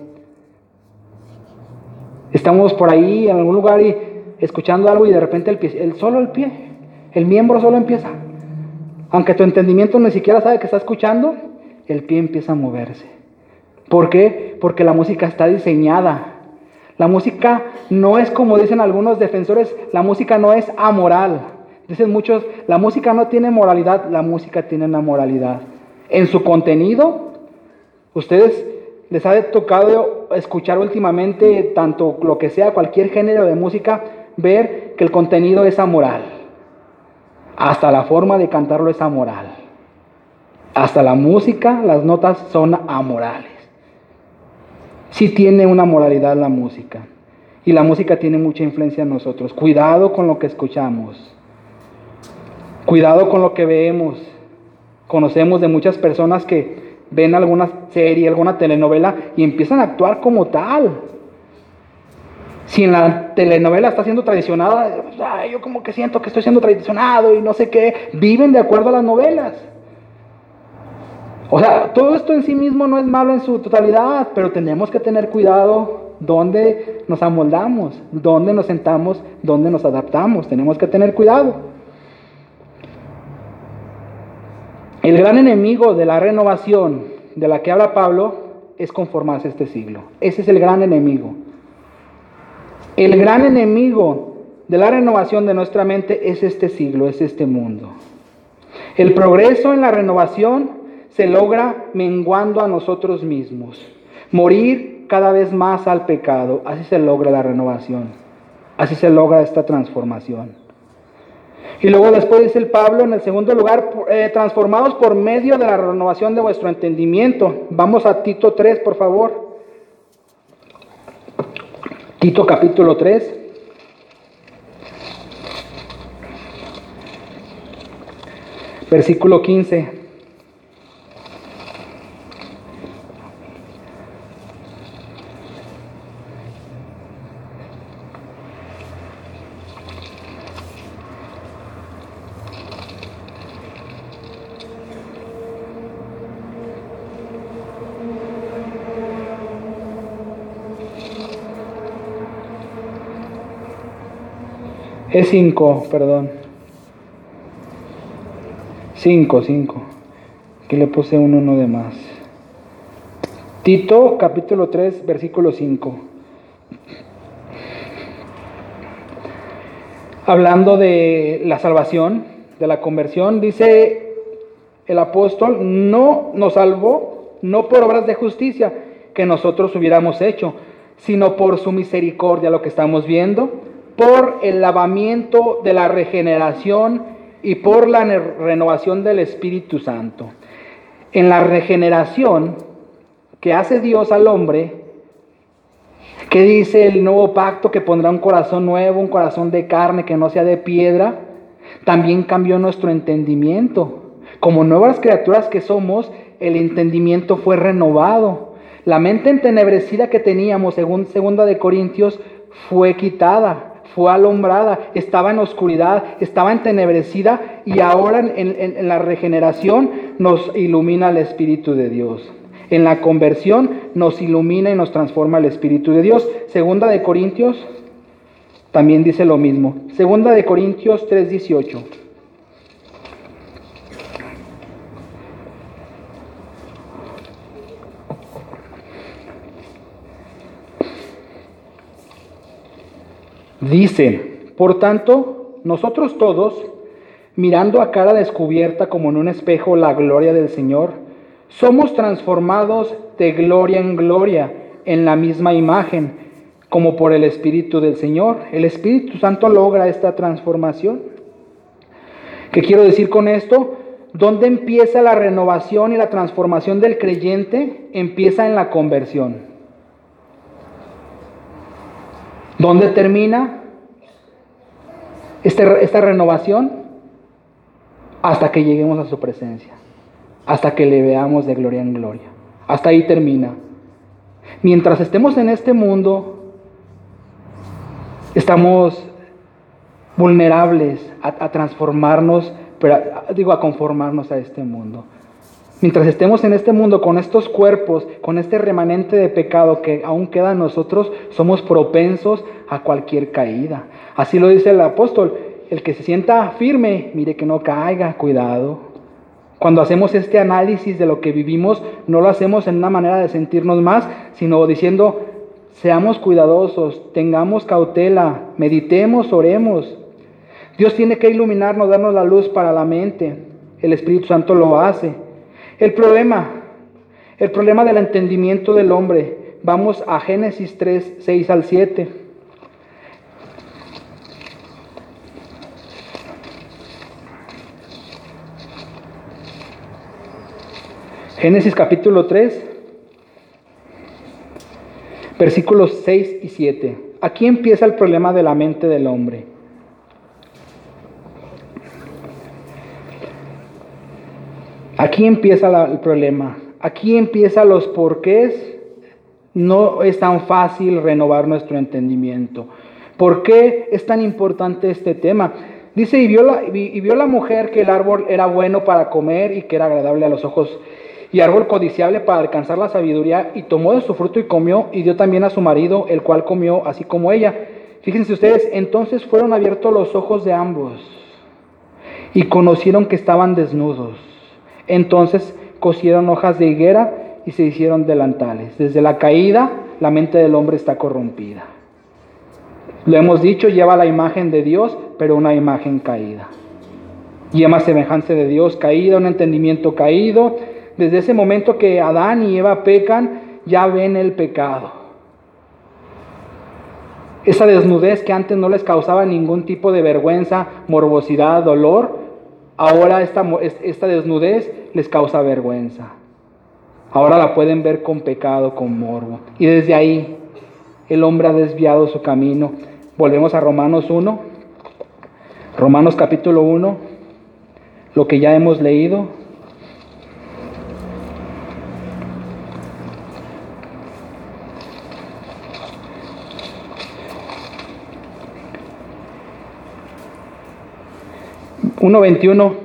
Estamos por ahí en algún lugar y escuchando algo y de repente el miembro solo empieza. Aunque tu entendimiento ni siquiera sabe que está escuchando, el pie empieza a moverse. ¿Por qué? Porque la música está diseñada. La música no es, como dicen algunos defensores, la música no es amoral. Dicen muchos, la música no tiene moralidad, la música tiene una moralidad. En su contenido, ustedes les ha tocado escuchar últimamente, tanto lo que sea, cualquier género de música, ver que el contenido es amoral. Hasta la forma de cantarlo es amoral. Hasta la música, las notas son amorales. Sí tiene una moralidad la música. Y la música tiene mucha influencia en nosotros. Cuidado con lo que escuchamos. Cuidado con lo que vemos. Conocemos de muchas personas que ven alguna serie, alguna telenovela y empiezan a actuar como tal. Si en la telenovela está siendo traicionada, yo como que siento que estoy siendo traicionado y no sé qué. Viven de acuerdo a las novelas. O sea, todo esto en sí mismo no es malo en su totalidad, pero tenemos que tener cuidado dónde nos amoldamos, dónde nos sentamos, dónde nos adaptamos. Tenemos que tener cuidado. El gran enemigo de la renovación de la que habla Pablo es conformarse a este siglo. Ese es el gran enemigo. El gran enemigo de la renovación de nuestra mente es este siglo, es este mundo. El progreso en la renovación se logra menguando a nosotros mismos. Morir cada vez más al pecado. Así se logra la renovación. Así se logra esta transformación. Y luego después dice el Pablo en el segundo lugar, transformados por medio de la renovación de vuestro entendimiento. Vamos a Tito 3, por favor. Tito capítulo 3. Versículo 15. Es 5, perdón. 5. Aquí le puse uno de más. Tito, capítulo 3, versículo 5. Hablando de la salvación, de la conversión, dice el apóstol: no nos salvó, no por obras de justicia que nosotros hubiéramos hecho, sino por su misericordia. Lo que estamos viendo, por el lavamiento de la regeneración y por la renovación del Espíritu Santo. En la regeneración que hace Dios al hombre, que dice el nuevo pacto que pondrá un corazón nuevo, un corazón de carne que no sea de piedra, también cambió nuestro entendimiento. Como nuevas criaturas que somos, el entendimiento fue renovado. La mente entenebrecida que teníamos, según 2 Corintios, fue quitada, fue alumbrada, estaba en oscuridad, estaba entenebrecida, y ahora en la regeneración nos ilumina el Espíritu de Dios. En la conversión nos ilumina y nos transforma el Espíritu de Dios. 2 Corintios también dice lo mismo. 2 Corintios 3:18. Dice: por tanto, nosotros todos, mirando a cara descubierta como en un espejo la gloria del Señor, somos transformados de gloria en gloria en la misma imagen, como por el Espíritu del Señor. El Espíritu Santo logra esta transformación. ¿Qué quiero decir con esto? ¿Dónde empieza la renovación y la transformación del creyente? Empieza en la conversión. ¿Dónde termina esta renovación? Hasta que lleguemos a su presencia, hasta que le veamos de gloria en gloria. Hasta ahí termina. Mientras estemos en este mundo, estamos vulnerables a transformarnos, a conformarnos a este mundo. Mientras estemos en este mundo con estos cuerpos, con este remanente de pecado que aún queda en nosotros, somos propensos a cualquier caída. Así lo dice el apóstol: el que se sienta firme, mire que no caiga, cuidado. Cuando hacemos este análisis de lo que vivimos, no lo hacemos en una manera de sentirnos más, sino diciendo: seamos cuidadosos, tengamos cautela, meditemos, oremos. Dios tiene que iluminarnos, darnos la luz para la mente. El Espíritu Santo lo hace. El problema del entendimiento del hombre. Vamos a Génesis 3, 6 al 7. Génesis capítulo 3, versículos 6 y 7. Aquí empieza el problema de la mente del hombre. Aquí empieza el problema. Aquí empiezan los porqués. No es tan fácil renovar nuestro entendimiento. ¿Por qué es tan importante este tema? Dice: y vio la mujer que el árbol era bueno para comer y que era agradable a los ojos, y árbol codiciable para alcanzar la sabiduría, y tomó de su fruto y comió, y dio también a su marido, el cual comió así como ella. Fíjense ustedes: entonces fueron abiertos los ojos de ambos, y conocieron que estaban desnudos. Entonces cosieron hojas de higuera y se hicieron delantales. Desde la caída, la mente del hombre está corrompida. Lo hemos dicho, lleva la imagen de Dios, pero una imagen caída. Lleva semejanza de Dios caída, un entendimiento caído. Desde ese momento que Adán y Eva pecan, ya ven el pecado. Esa desnudez que antes no les causaba ningún tipo de vergüenza, morbosidad, dolor, ahora esta desnudez les causa vergüenza. Ahora la pueden ver con pecado, con morbo. Y desde ahí el hombre ha desviado su camino. Volvemos a Romanos 1. Romanos capítulo 1. Lo que ya hemos leído. Uno 21.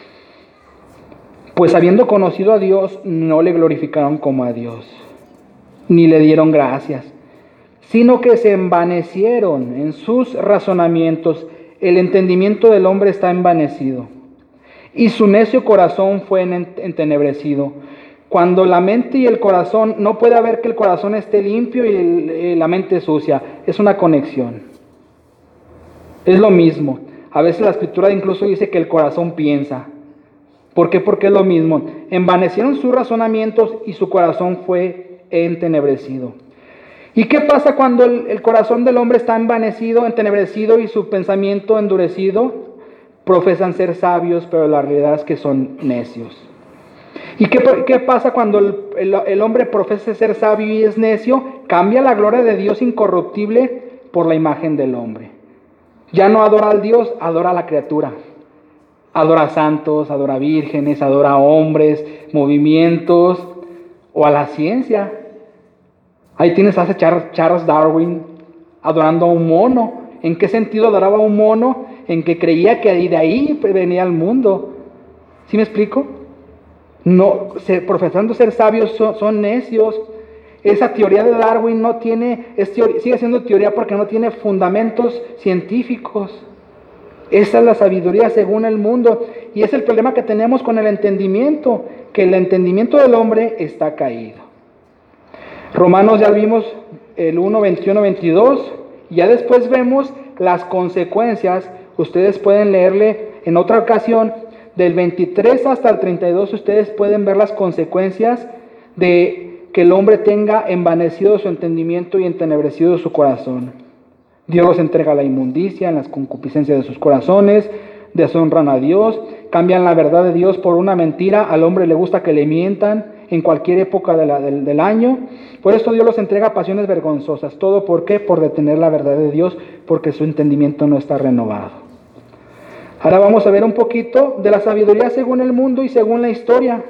Pues habiendo conocido a Dios, no le glorificaron como a Dios, ni le dieron gracias, sino que se envanecieron en sus razonamientos. El entendimiento del hombre está envanecido, y su necio corazón fue entenebrecido. Cuando la mente y el corazón, no puede haber que el corazón esté limpio y la mente sucia. Es una conexión. Es lo mismo. A veces la Escritura incluso dice que el corazón piensa. ¿Por qué? Porque es lo mismo. Envanecieron sus razonamientos y su corazón fue entenebrecido. ¿Y qué pasa cuando el corazón del hombre está envanecido, entenebrecido y su pensamiento endurecido? Profesan ser sabios, pero la realidad es que son necios. ¿Y qué pasa cuando el hombre profesa ser sabio y es necio? Cambia la gloria de Dios incorruptible por la imagen del hombre. Ya no adora al Dios, adora a la criatura. Adora a santos, adora a vírgenes, adora a hombres, movimientos o a la ciencia. Ahí tienes a Charles Darwin adorando a un mono. ¿En qué sentido adoraba a un mono? En que creía que de ahí venía el mundo. ¿Sí me explico? No, profesando ser sabios son necios. Esa teoría de Darwin no tiene, sigue siendo teoría porque no tiene fundamentos científicos. Esa es la sabiduría según el mundo. Y es el problema que tenemos con el entendimiento, que el entendimiento del hombre está caído. Romanos ya vimos el 1, 21, 22. Y ya después vemos las consecuencias. Ustedes pueden leerle en otra ocasión. Del 23 hasta el 32 ustedes pueden ver las consecuencias de que el hombre tenga envanecido su entendimiento y entenebrecido su corazón. Dios los entrega a la inmundicia, en las concupiscencias de sus corazones, deshonran a Dios, cambian la verdad de Dios por una mentira, al hombre le gusta que le mientan en cualquier época del año. Por esto Dios los entrega a pasiones vergonzosas. ¿Todo por qué? Por detener la verdad de Dios, porque su entendimiento no está renovado. Ahora vamos a ver un poquito de la sabiduría según el mundo y según la historia.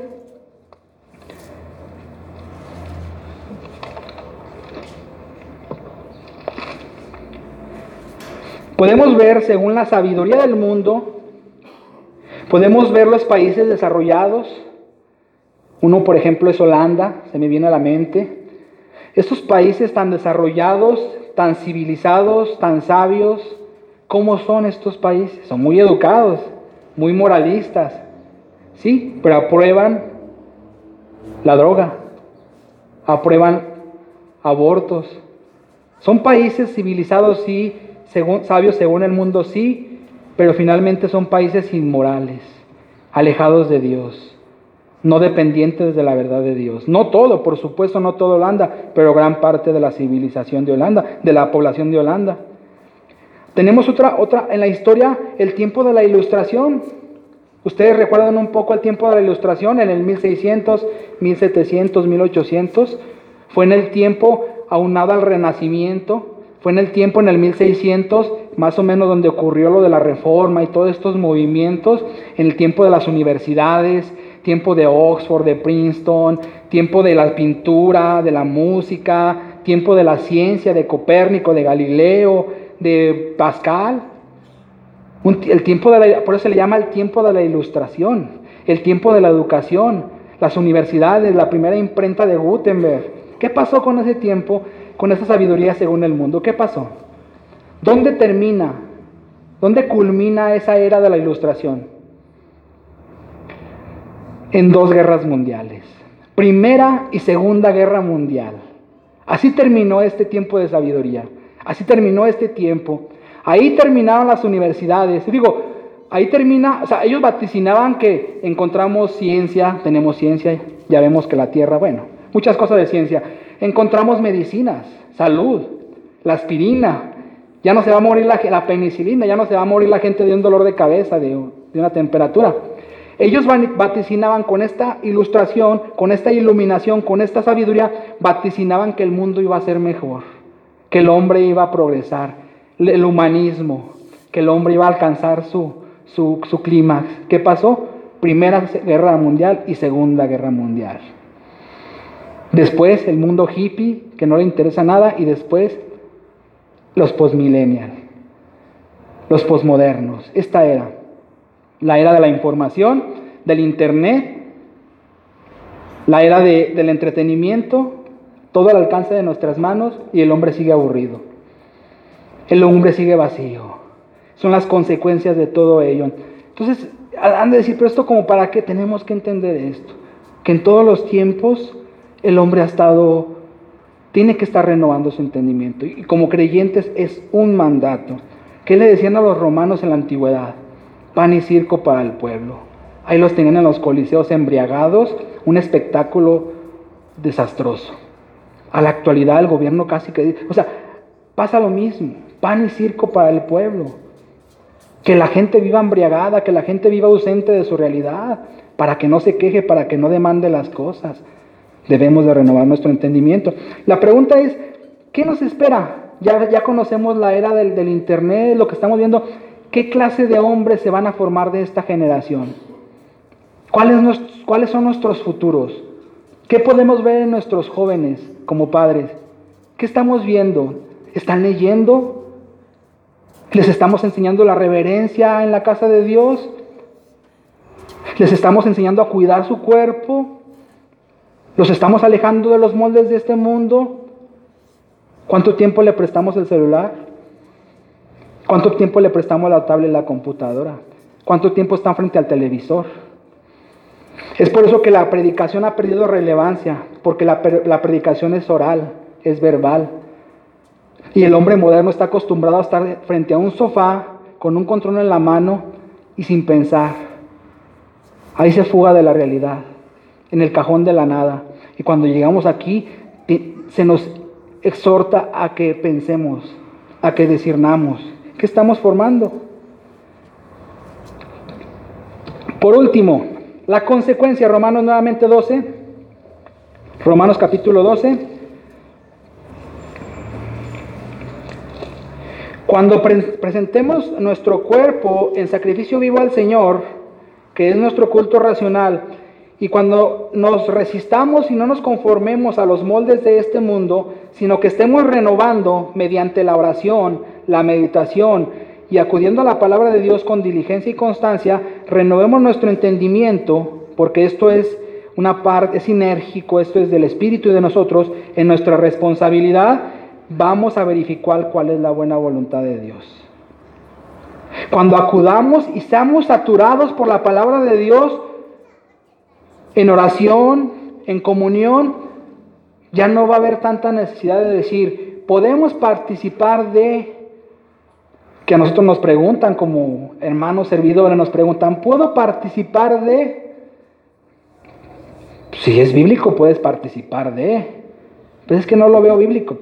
Podemos ver, según la sabiduría del mundo, podemos ver los países desarrollados. Uno, por ejemplo, es Holanda, se me viene a la mente. Estos países tan desarrollados, tan civilizados, tan sabios, ¿cómo son estos países? Son muy educados, muy moralistas, sí, pero aprueban la droga, aprueban abortos. Son países civilizados, sí, sabios según el mundo, sí, pero finalmente son países inmorales, alejados de Dios, no dependientes de la verdad de Dios. No todo, por supuesto, no todo Holanda, pero gran parte de la civilización de Holanda, de la población de Holanda. Tenemos otra en la historia, el tiempo de la Ilustración. Ustedes recuerdan un poco el tiempo de la Ilustración, en el 1600, 1700, 1800. Fue en el tiempo aunado al Renacimiento. Fue en el tiempo, en el 1600, más o menos, donde ocurrió lo de la Reforma y todos estos movimientos. En el tiempo de las universidades, tiempo de Oxford, de Princeton, tiempo de la pintura, de la música, tiempo de la ciencia, de Copérnico, de Galileo, de Pascal. El tiempo por eso se le llama el tiempo de la Ilustración, el tiempo de la educación, las universidades, la primera imprenta de Gutenberg. ¿Qué pasó con ese tiempo, con esa sabiduría según el mundo? ¿Qué pasó? ¿Dónde termina? ¿Dónde culmina esa era de la Ilustración? En 2 guerras mundiales, Primera y Segunda Guerra Mundial. Así terminó este tiempo de sabiduría. Así terminó este tiempo. Ahí terminaron las universidades. Digo, ahí termina, o sea, ellos vaticinaban que encontramos ciencia, tenemos ciencia, ya vemos que la Tierra, bueno, muchas cosas de ciencia. Encontramos medicinas, salud, la aspirina, ya no se va a morir la penicilina, ya no se va a morir la gente de un dolor de cabeza, de una temperatura. Ellos vaticinaban con esta ilustración, con esta iluminación, con esta sabiduría, vaticinaban que el mundo iba a ser mejor, que el hombre iba a progresar, el humanismo, que el hombre iba a alcanzar su clímax. ¿Qué pasó? Primera Guerra Mundial y Segunda Guerra Mundial. Después el mundo hippie, que no le interesa nada, y después los postmillennials, los postmodernos. Esta era la era de la información, del internet, la era del entretenimiento, todo al alcance de nuestras manos, y el hombre sigue aburrido. El hombre sigue vacío. Son las consecuencias de todo ello. Entonces, han de decir, pero esto como para qué tenemos que entender esto. Que en todos los tiempos el hombre tiene que estar renovando su entendimiento. Y como creyentes es un mandato. ¿Qué le decían a los romanos en la antigüedad? Pan y circo para el pueblo. Ahí los tenían en los coliseos embriagados, un espectáculo desastroso. A la actualidad el gobierno casi que... O sea, pasa lo mismo, pan y circo para el pueblo. Que la gente viva embriagada, que la gente viva ausente de su realidad, para que no se queje, para que no demande las cosas. Debemos de renovar nuestro entendimiento. La pregunta es, ¿qué nos espera? Ya conocemos la era del internet, lo que estamos viendo. ¿Qué clase de hombres se van a formar de esta generación? ¿Cuáles son nuestros futuros? ¿Qué podemos ver en nuestros jóvenes como padres? ¿Qué estamos viendo? ¿Están leyendo? ¿Les estamos enseñando la reverencia en la casa de Dios? ¿Les estamos enseñando a cuidar su cuerpo? ¿Los estamos alejando de los moldes de este mundo? ¿Cuánto tiempo le prestamos el celular? ¿Cuánto tiempo le prestamos la tablet y la computadora? ¿Cuánto tiempo están frente al televisor? Es por eso que la predicación ha perdido relevancia, porque la predicación es oral, es verbal. Y el hombre moderno está acostumbrado a estar frente a un sofá, con un control en la mano y sin pensar. Ahí se fuga de la realidad, en el cajón de la nada. Y cuando llegamos aquí, se nos exhorta a que pensemos, a que discernamos. ¿Qué estamos formando? Por último, la consecuencia, Romanos nuevamente 12, Romanos capítulo 12. Cuando presentemos nuestro cuerpo en sacrificio vivo al Señor, que es nuestro culto racional, y cuando nos resistamos y no nos conformemos a los moldes de este mundo, sino que estemos renovando mediante la oración, la meditación y acudiendo a la palabra de Dios con diligencia y constancia, renovemos nuestro entendimiento, porque esto es una parte, es sinérgico, esto es del Espíritu y de nosotros, en nuestra responsabilidad, vamos a verificar cuál es la buena voluntad de Dios. Cuando acudamos y seamos saturados por la palabra de Dios, en oración, en comunión, ya no va a haber tanta necesidad de decir, podemos participar de, que a nosotros nos preguntan como hermanos servidores, nos preguntan, ¿puedo participar de? Si es bíblico, puedes participar de, pero es que no lo veo bíblico.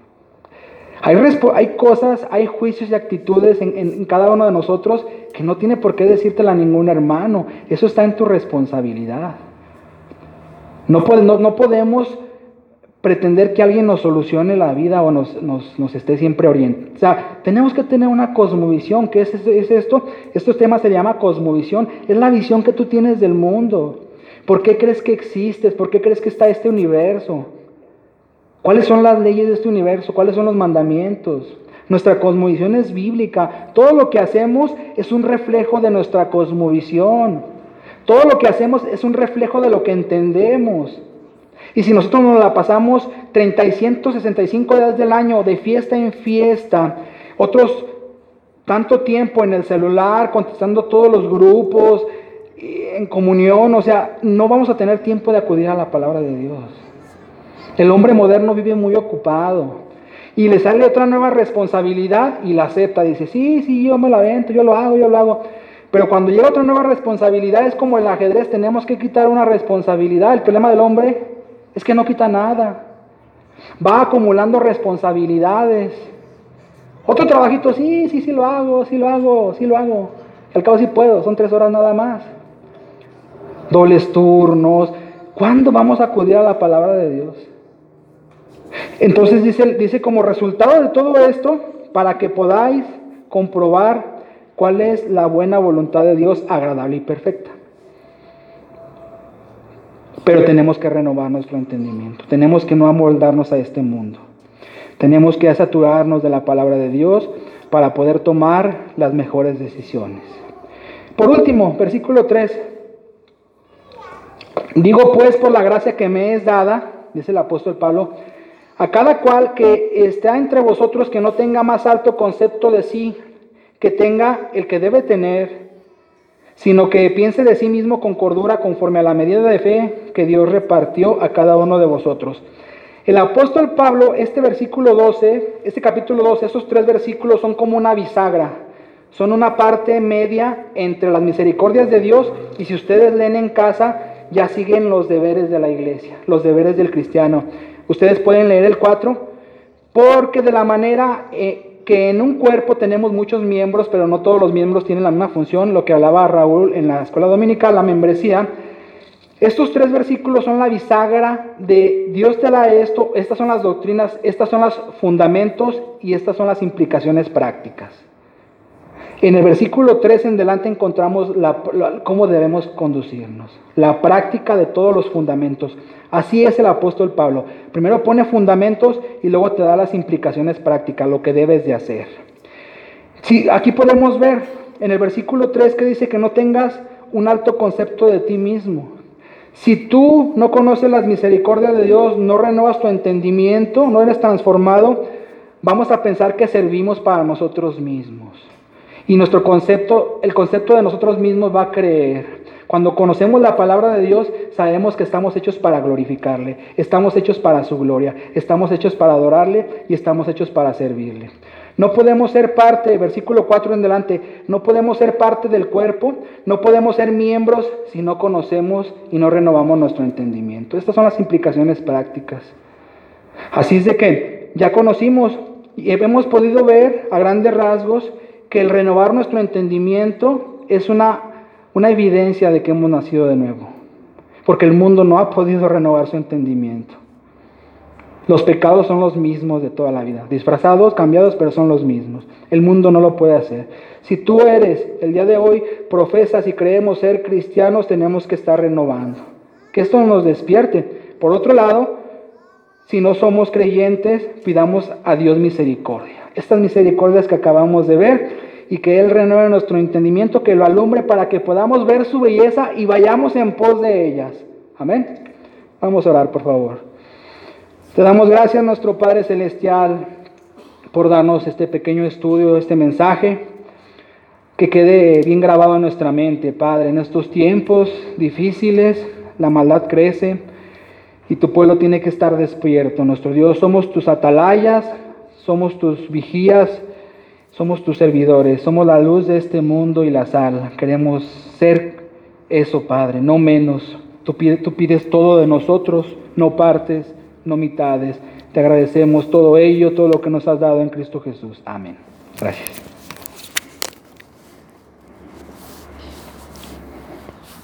Hay cosas, hay juicios y actitudes en cada uno de nosotros que no tiene por qué decírtela a ningún hermano. Eso está en tu responsabilidad. No podemos pretender que alguien nos solucione la vida o nos esté siempre orientando. O sea, tenemos que tener una cosmovisión. ¿Qué es esto? Estos temas se llama cosmovisión. Es la visión que tú tienes del mundo. ¿Por qué crees que existes? ¿Por qué crees que está este universo? ¿Cuáles son las leyes de este universo? ¿Cuáles son los mandamientos? Nuestra cosmovisión es bíblica. Todo lo que hacemos es un reflejo de nuestra cosmovisión. Todo lo que hacemos es un reflejo de lo que entendemos. Y si nosotros nos la pasamos 365 días del año de fiesta en fiesta, otros tanto tiempo en el celular, contestando todos los grupos, en comunión, o sea, no vamos a tener tiempo de acudir a la palabra de Dios. El hombre moderno vive muy ocupado y le sale otra nueva responsabilidad y la acepta. Dice, sí, yo me la avento, yo lo hago. Pero cuando llega otra nueva responsabilidad es como el ajedrez, tenemos que quitar una responsabilidad. El problema del hombre es que no quita nada. Va acumulando responsabilidades. Otro trabajito, sí lo hago. Al cabo sí puedo, son 3 horas nada más. Dobles turnos. ¿Cuándo vamos a acudir a la palabra de Dios? Entonces dice como resultado de todo esto, para que podáis comprobar cuál es la buena voluntad de Dios, agradable y perfecta. Pero tenemos que renovar nuestro entendimiento. Tenemos que no amoldarnos a este mundo. Tenemos que saturarnos de la palabra de Dios para poder tomar las mejores decisiones. Por último, versículo 3. Digo pues por la gracia que me es dada, dice el apóstol Pablo, a cada cual que está entre vosotros que no tenga más alto concepto de sí, que tenga el que debe tener, sino que piense de sí mismo con cordura conforme a la medida de fe que Dios repartió a cada uno de vosotros. El apóstol Pablo, este capítulo 12, esos 3 versículos son como una bisagra, son una parte media entre las misericordias de Dios, y si ustedes leen en casa, ya siguen los deberes de la iglesia, los deberes del cristiano. Ustedes pueden leer el 4. Porque de la manera que en un cuerpo tenemos muchos miembros, pero no todos los miembros tienen la misma función, lo que hablaba Raúl en la escuela dominical, la membresía. Estos 3 versículos son la bisagra de Dios te da esto, estas son las doctrinas, estas son los fundamentos y estas son las implicaciones prácticas. En el versículo 3 en adelante encontramos cómo debemos conducirnos, la práctica de todos los fundamentos. Así es el apóstol Pablo. Primero pone fundamentos y luego te da las implicaciones prácticas, lo que debes de hacer. Sí, aquí podemos ver en el versículo 3 que dice que no tengas un alto concepto de ti mismo. Si tú no conoces las misericordias de Dios, no renuevas tu entendimiento, no eres transformado, vamos a pensar que servimos para nosotros mismos. Y nuestro concepto, el concepto de nosotros mismos va a creer. Cuando conocemos la palabra de Dios, sabemos que estamos hechos para glorificarle, estamos hechos para su gloria, estamos hechos para adorarle y estamos hechos para servirle. No podemos ser parte, versículo 4 en adelante, no podemos ser parte del cuerpo, no podemos ser miembros si no conocemos y no renovamos nuestro entendimiento. Estas son las implicaciones prácticas. Así es de que ya conocimos y hemos podido ver a grandes rasgos que el renovar nuestro entendimiento es una evidencia de que hemos nacido de nuevo, porque el mundo no ha podido renovar su entendimiento. Los pecados son los mismos de toda la vida, disfrazados, cambiados, pero son los mismos. El mundo no lo puede hacer. Si tú eres, el día de hoy, profesas y creemos ser cristianos, tenemos que estar renovando. Que esto nos despierte. Por otro lado, si no somos creyentes, pidamos a Dios misericordia. Estas misericordias que acabamos de ver y que Él renueve nuestro entendimiento, que lo alumbre para que podamos ver su belleza y vayamos en pos de ellas. Amén. Vamos a orar, por favor. Te damos gracias, nuestro Padre Celestial, por darnos este pequeño estudio, este mensaje, que quede bien grabado en nuestra mente, Padre. En estos tiempos difíciles, la maldad crece y tu pueblo tiene que estar despierto. Nuestro Dios, somos tus atalayas, somos tus vigías, somos tus servidores, somos la luz de este mundo y la sal. Queremos ser eso, Padre, no menos. Tú pides todo de nosotros, no partes, no mitades. Te agradecemos todo ello, todo lo que nos has dado en Cristo Jesús. Amén. Gracias.